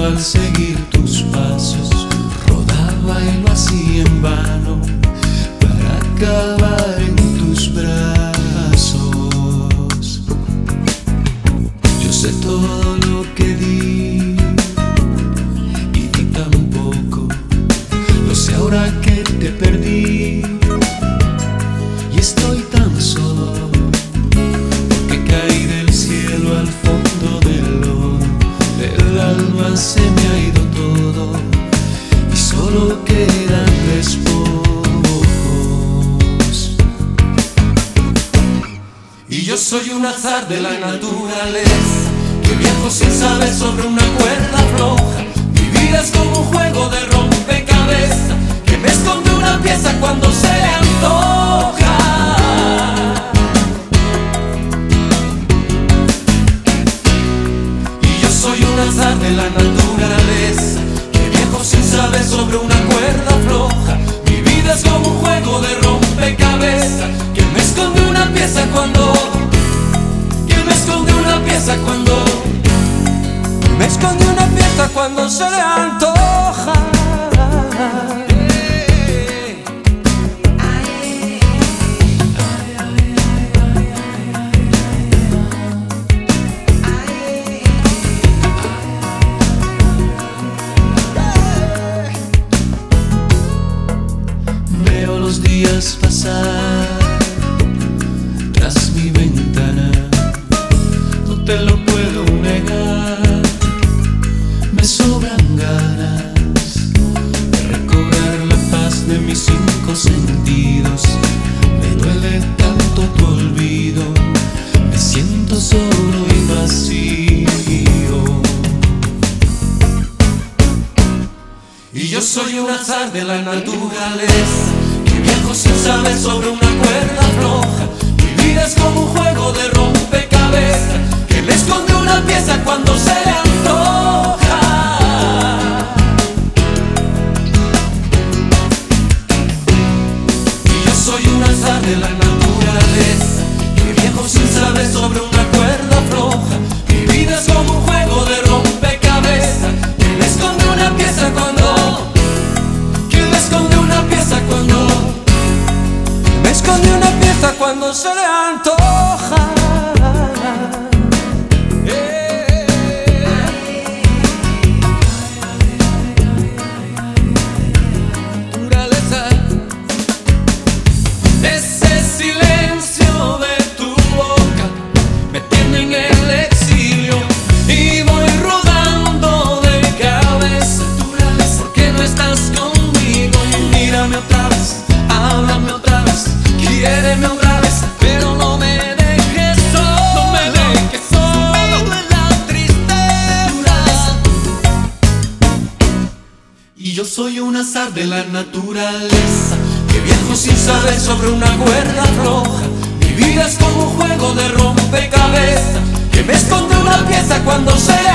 al seguir tus pasos, rodaba y lo hacía en vano para acabar en tus brazos. Yo sé todo lo que di y di tan poco. Lo sé ahora que te perdí y estoy tan solo, porque caí del cielo al fondo del lodo. Del alma se me ha ido todo y solo quedan despojos. Y yo soy un azar de la naturaleza, que viajo sin saber sobre una cuerda floja. Mi vida es como un juego de rompecabezas, que me esconde una pieza cuando se le antoja. Y yo soy un azar de la naturaleza, que viajo sin saber sobre una cuerda floja. Mi vida es como un juego de rompecabezas, que me esconde una pieza cuando, que me esconde una pieza cuando, me esconde una pieza cuando se le antoja. Veo los días pasar tras mi ventana, no te lo puedo negar. Me sobran ganas de recobrar la paz de mis cinco sentidos. Me duele tanto tu olvido, me siento solo y vacío. Y yo soy un azar de la naturaleza, que viajo sin saber sobre una cuerda floja. Mi vida es como un juego de rompecabezas, que me esconde una pieza cuando se le antoja. Y yo soy un azar de la naturaleza, que viajo sin saber sobre una cuerda floja. Mi vida es como un juego de rompecabezas, que me esconde una pieza cuando, que me esconde una pieza cuando, me esconde una pieza cuando se le antoja. Naturaleza, ese silencio de tu boca me tiene en el exilio y voy rodando de cabeza. ¿Por qué no estás conmigo? Mírame otra vez, háblame otra vez, quiéreme otra vez, pero no me dejes solo, no me dejes solo en la tristeza. Y yo soy un azar de la naturaleza, que viajo sin saber sobre una cuerda floja. Mi vida es como un juego de rompecabezas, que me esconde una pieza cuando se